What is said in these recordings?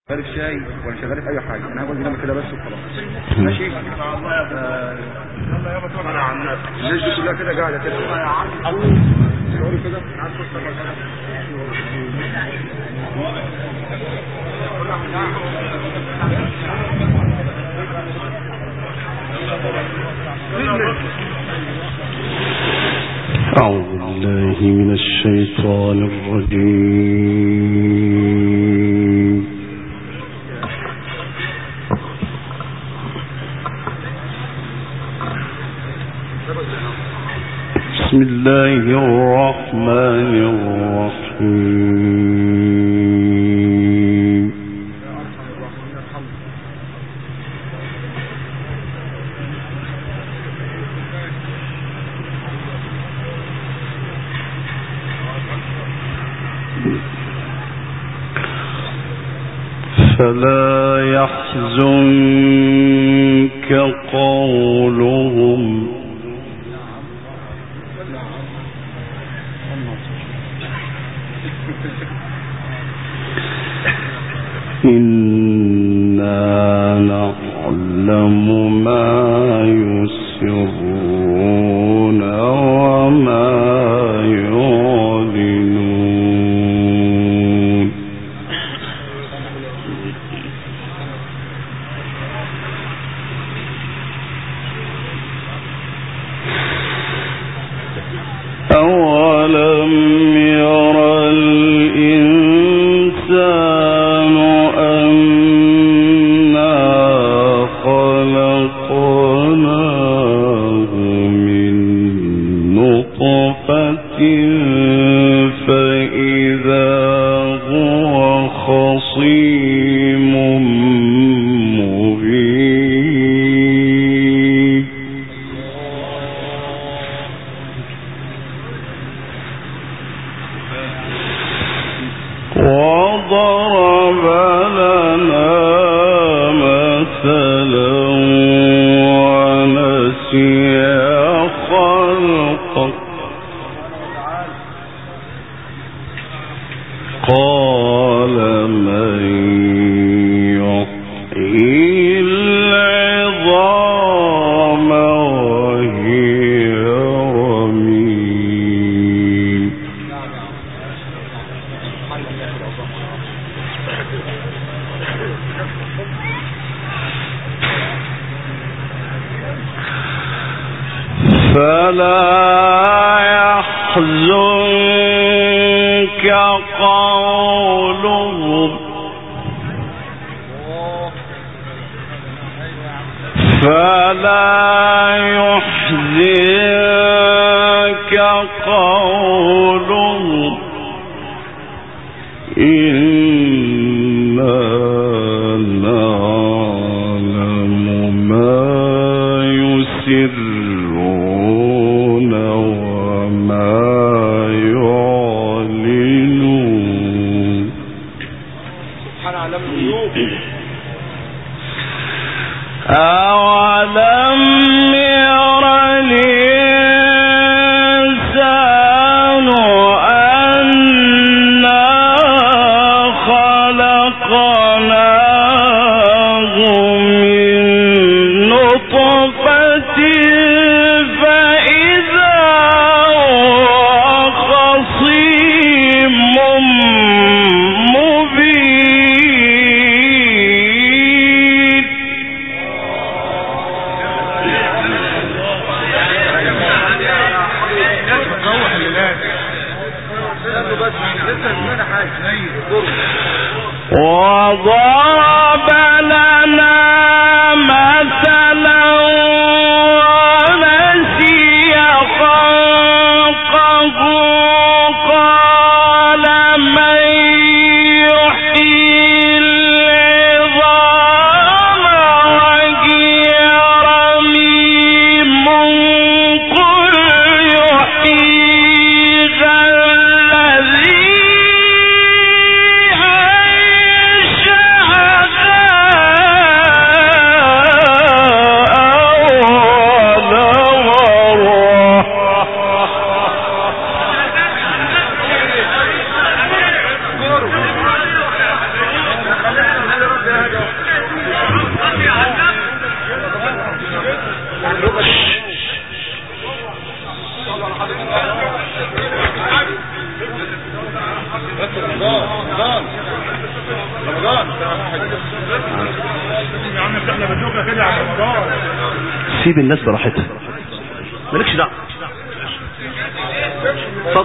شغال في شاي ولا شغال في اي حاجه، انا هاخد جنب كده بس وخلاص. ماشي يلا يابا طبعا على الناس، الناس دي كلها كده قاعده كده شعوري كده عايز أعوذ بالله من الشيطان الرجيم. بسم الله الرحمن الرحيم. فلا يحزنك قولهم إنا نعلم ما يسرون وما يعلنون. أولم ير الإنسان أنا خلقناه من نطفة فإذا هو خصيم مبين. وضرب لنا مثلا ونسي خلقه قال من يحيي العظام وهي رميم. فلا يحزنك قولهم فلا يحزنك قولهم إنا نعلم ما يسرون وما يعلنون. سبحان علم الغيوب. أولم ير الإنسان أنا خلقناه من نطفة فإذا هو خصيم مبين. وضرب لنا مثلا ونسي خلقه قال من يحيي العظام وهي رميم قل يحييها الذي أنشأها سيب الناس براحتها، مالكش دعوه. اتفضل.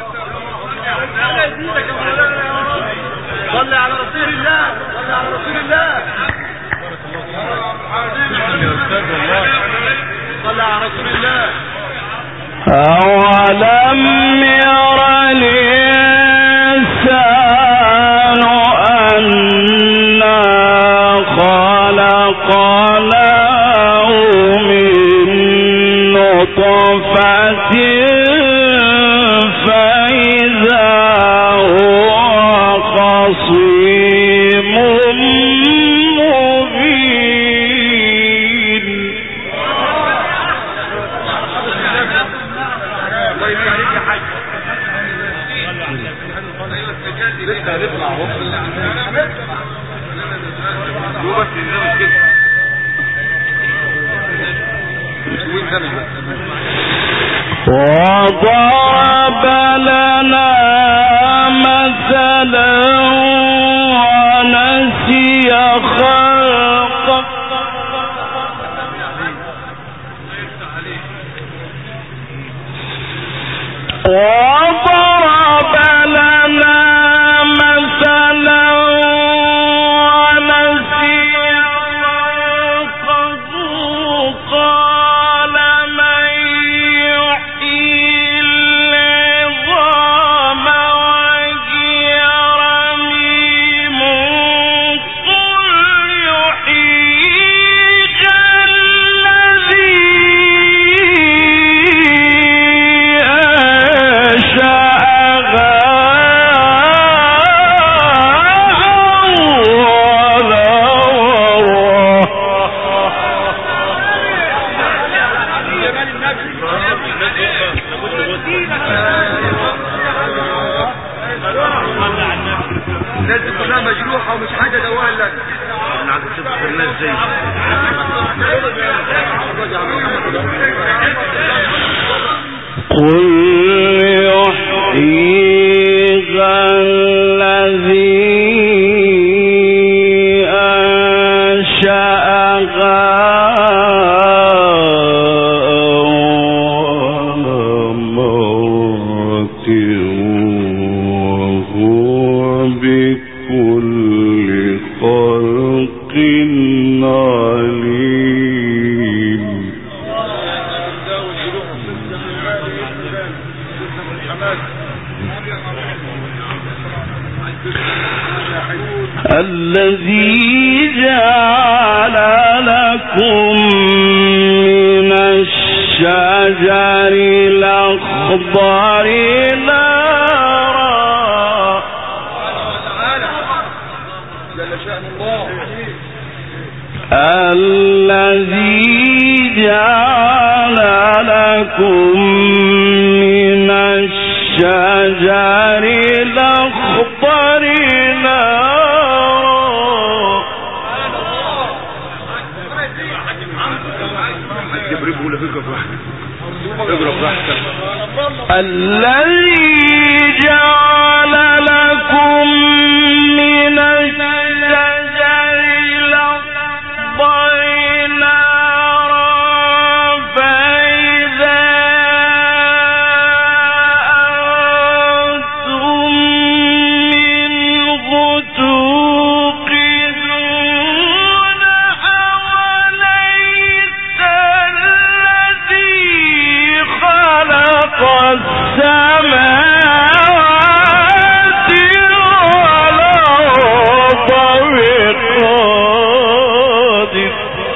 صلي على رسول الله، صلي على رسول الله، صلي على رسول الله. أولم ير الإنسان أنا خلقناه من نطفة فإذا هو خصيم مبين. وضرب لنا مثلا ونسي خلقه وضرب لنا مثلا ونسي خلقه قال من يحيي العظام وهي رميم قل يحييها الذي الناس دي كلها مجروحة ومش حاجة دواء لك. انا عايز اشوف الناس زي قل يحييها الذي أنشأها أول مرة وهو بكل خلق عليم. الذي جعل لكم من الشجر الأخضر نارا الذي جعل لكم من الشجر الأخضر نارا الذي جعل لكم من الشجر الأخضر نارا فإذا أنتم منه توقدون أوليس الذي خلق السماوات والأرض بقادر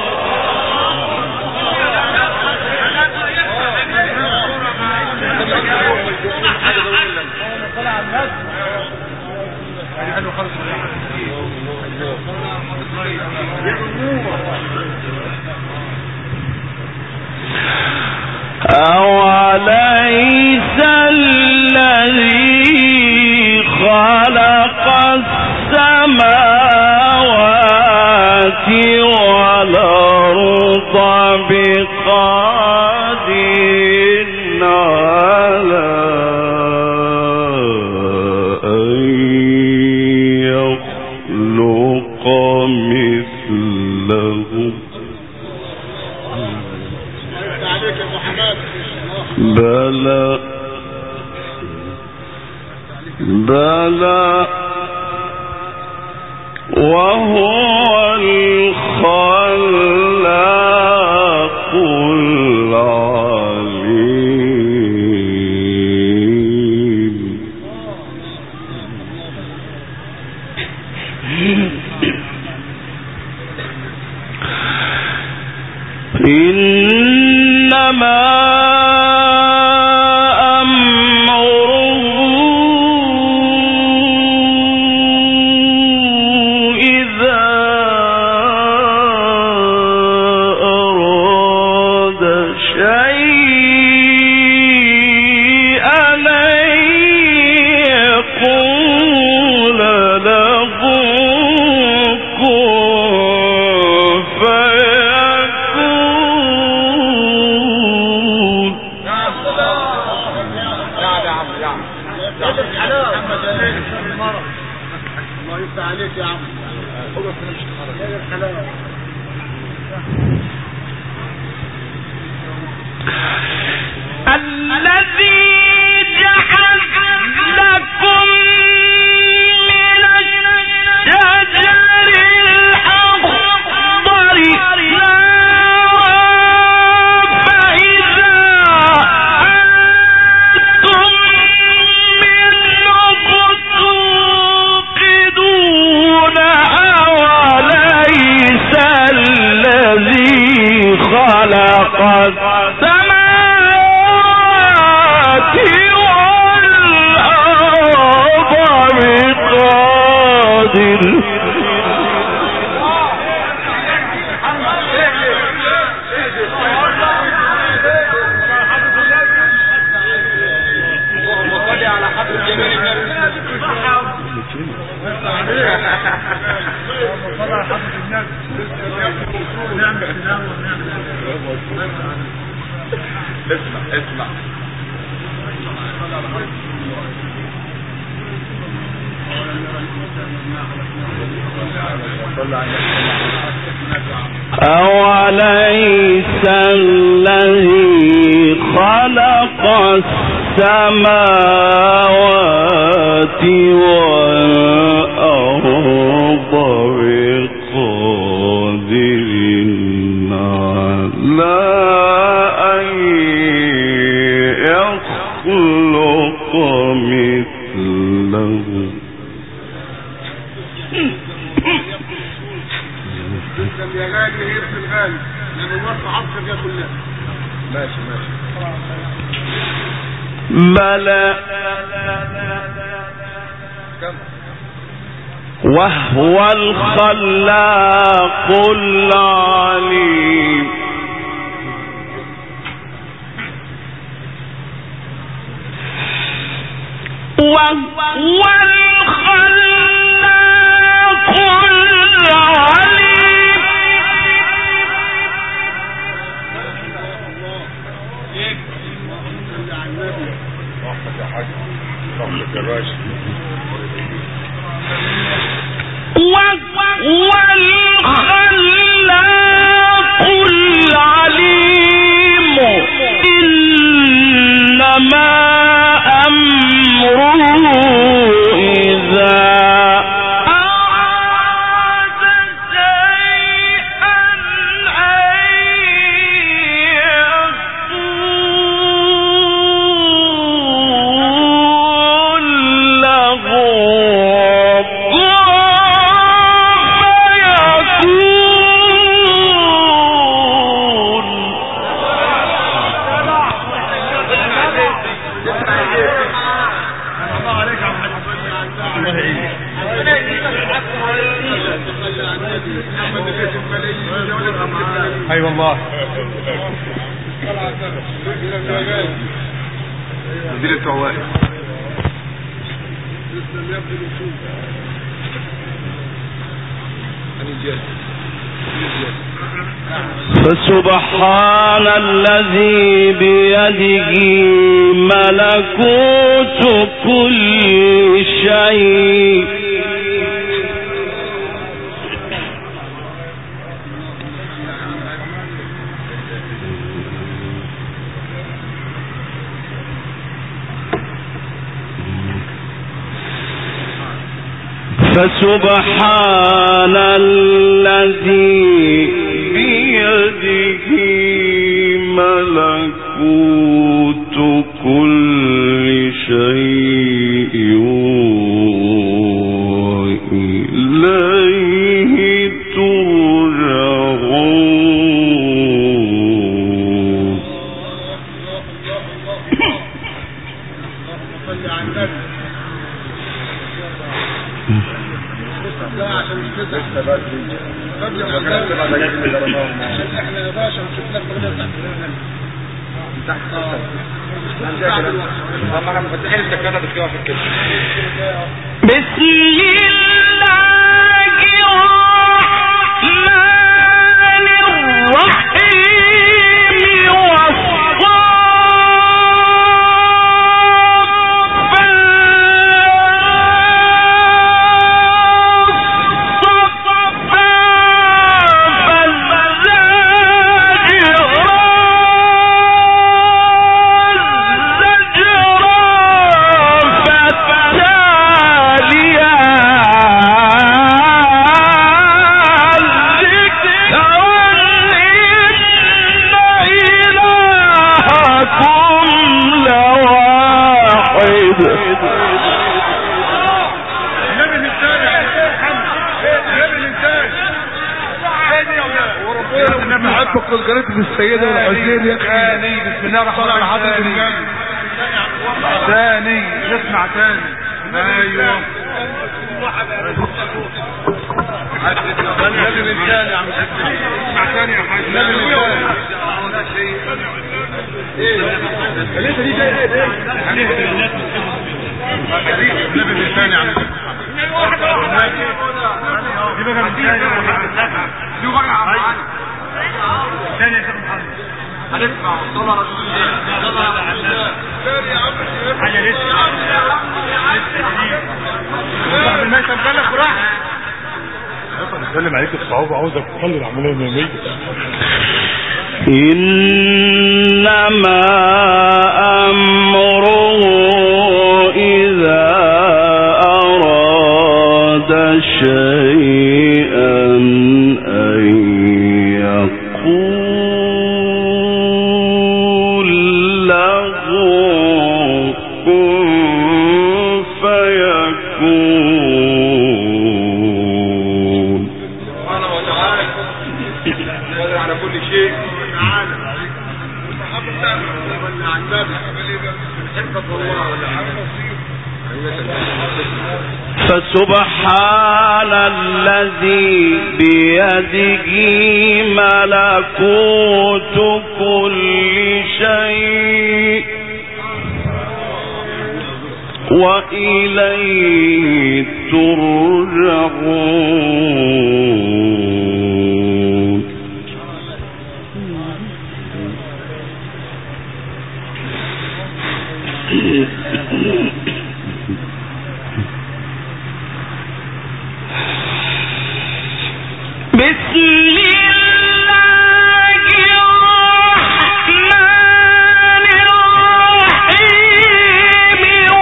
أوليس الذي خلق السماوات والأرض بقادر على أن يخلق مثلهم بلى بلى وهو الخلاق العليم. إنما اسمع أوليس الذي خلق السماوات والأرض بقادر على أن يخلق مثله. يا غالي هي ابن الغالي لأن الوقت عصر يا كلها. ماشي بلى وهو الخلاق العليم. وهو الخلاق العليم. رحمة يا حاج رحمة يا باشا. وهو الخلاق العليم. إنما أمره إذا أراد شيئا أن يقول له اي والله مدير التوائي فسبحان الذي بيده ملكوت كل شيء فسبحان الذي بيده ملكوت كل شيء وإليه ترجعون. بسم الله الرحمن الرحيم قريت بالسيدة والحسين يا ثاني. بسم الله الرحمن الرحيم. ثاني نسمع ثاني. ايوه النبي من ثاني يا عم. اسمع ثاني يا حاج. النبي من ثاني. لسه دي جايه ايه؟ النبي من ثاني يا عم. دي بقى من ثاني. دي بقى يا عم. ثاني يا شيخ محمد هنسمع صلى رسول الله صلى الله عليه وسلم. ثاني يا عم حاجه لسه صاحب الميت مبلغ وراح بسلم عليك الصعوبه. عاوزك تخلي العمليه ميميه. إنما أمره إذا أراد شيئا أن يقول له كن فيكون. سبحانه وتعالى قادر على كل شيء. تعالى فسبحان الذي بيده ملكوت كل شيء وإليه ترجعون. بسم الله الرحمن الرحيم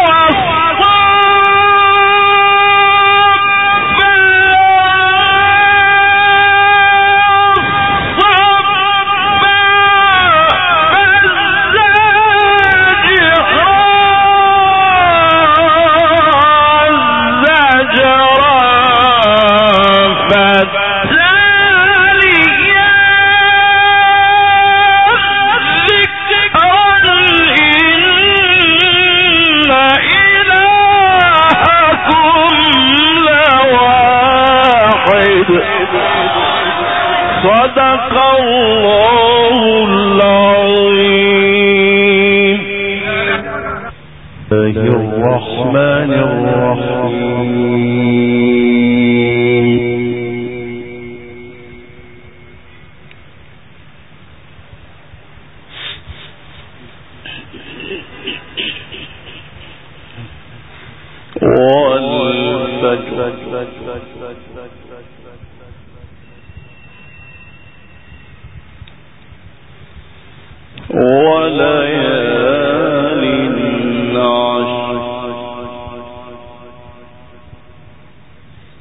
صدق الله العظيم. الرحمن الرحيم. والفجر وليال عشر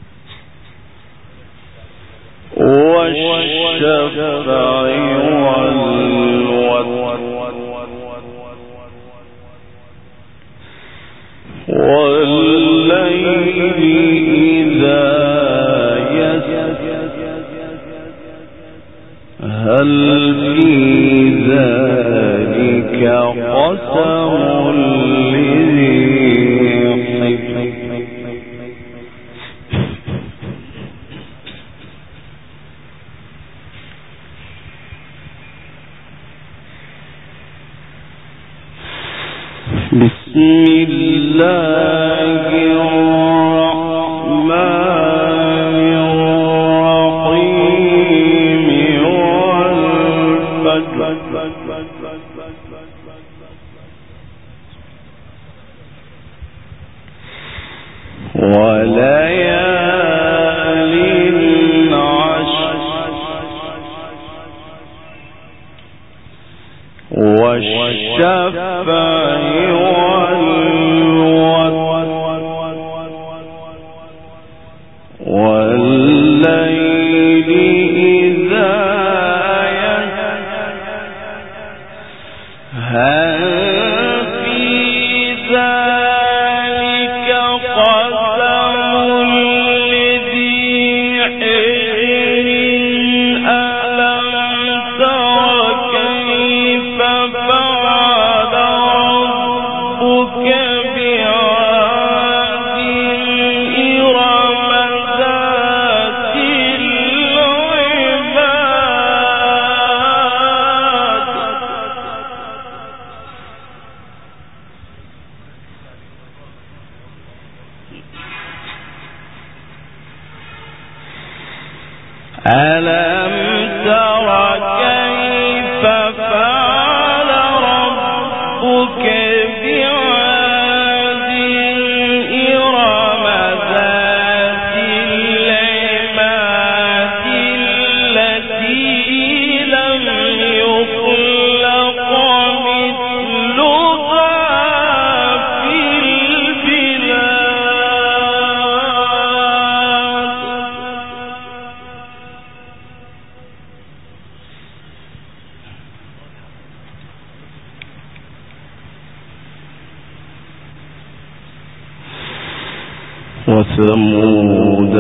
وثمود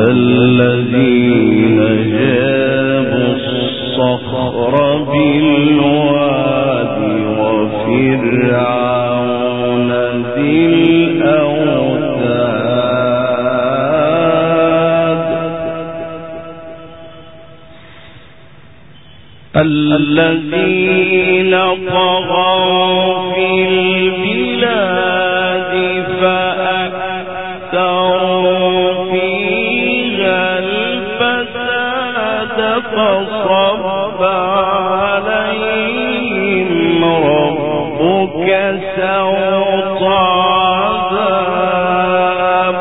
الذين جابوا الصخر بالواد وفرعون ذي الأوتاد الذين طغوا في البلاد فأكثروا فيها الفساد فصب عليهم ربك سوط عذاب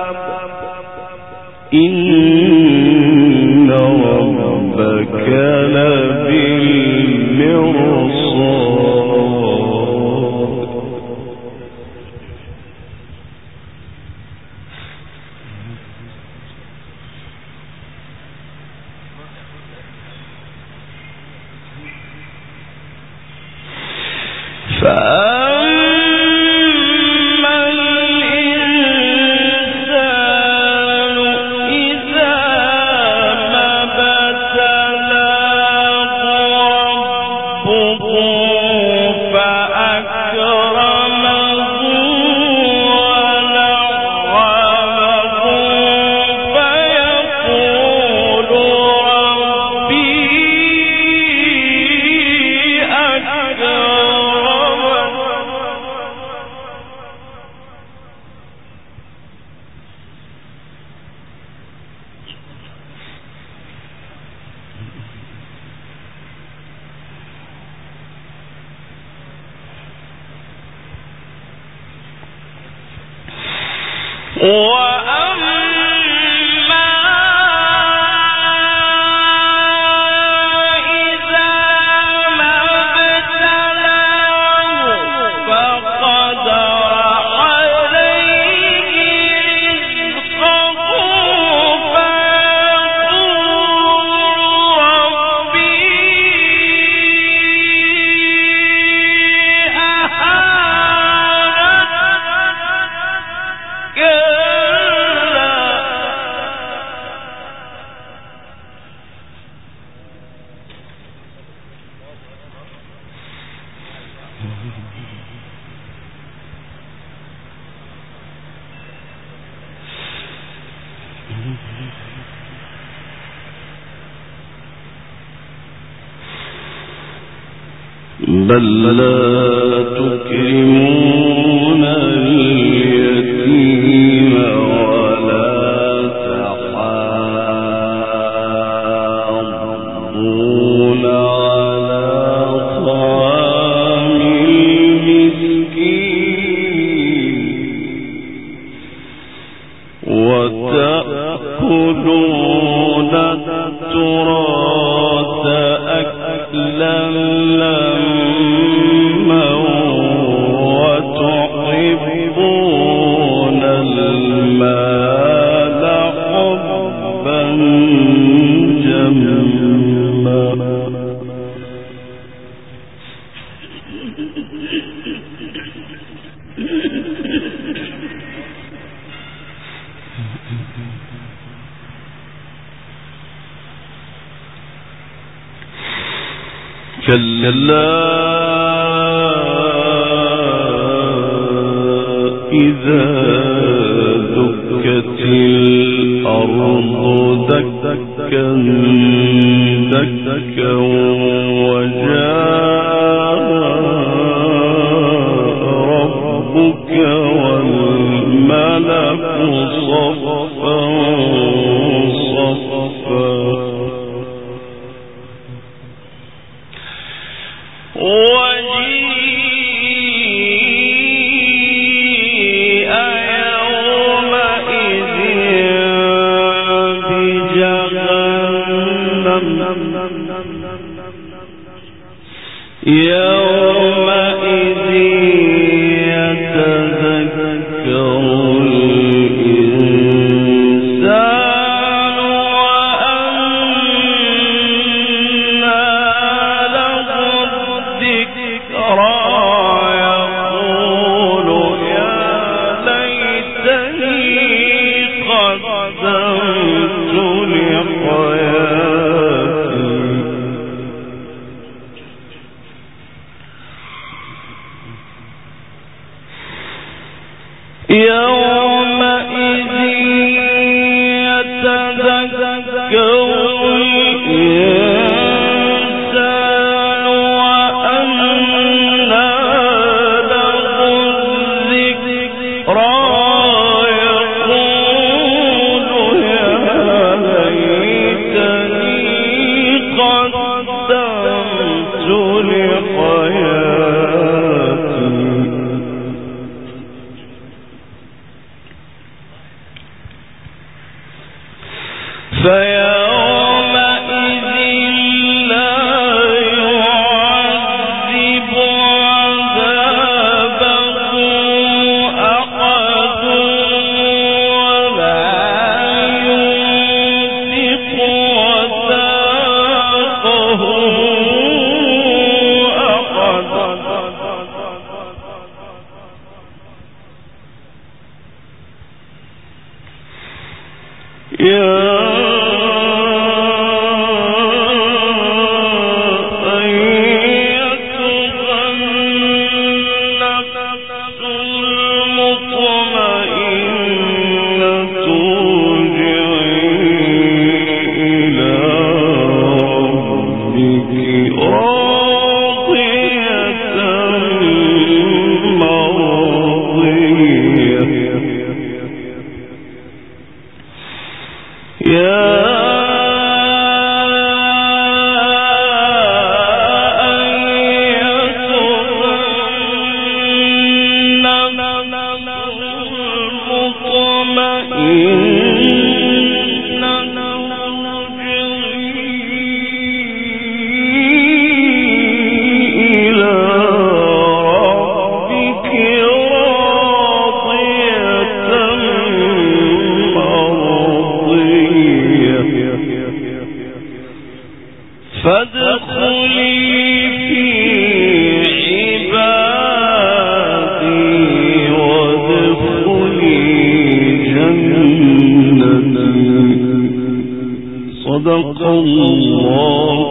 إن ربك لبالمرصاد. بل لا تكرمون اليتيم ولا تحاضون على طعام المسكين وتأكلون التراث أكلا لما وتحبون المال حبا جما كلا إذا دكت الأرض دكا دكا وجاء ربك والملك صفا صفا وجيء يومئذ بجهنم يومئذ يتذكر الإنسان وأنى له الذكرى يقول يا ليتني قدمت لحياتي يومئذ يتذكر الإنسان وأنى له الذكرى يقول يا ليتني قدمت لحياتي فيومئذ لا يعذب عذابه أحد ولا يوثق وثاقه أحد يا فادخلي في عبادي وادخلي جنتي صدق الله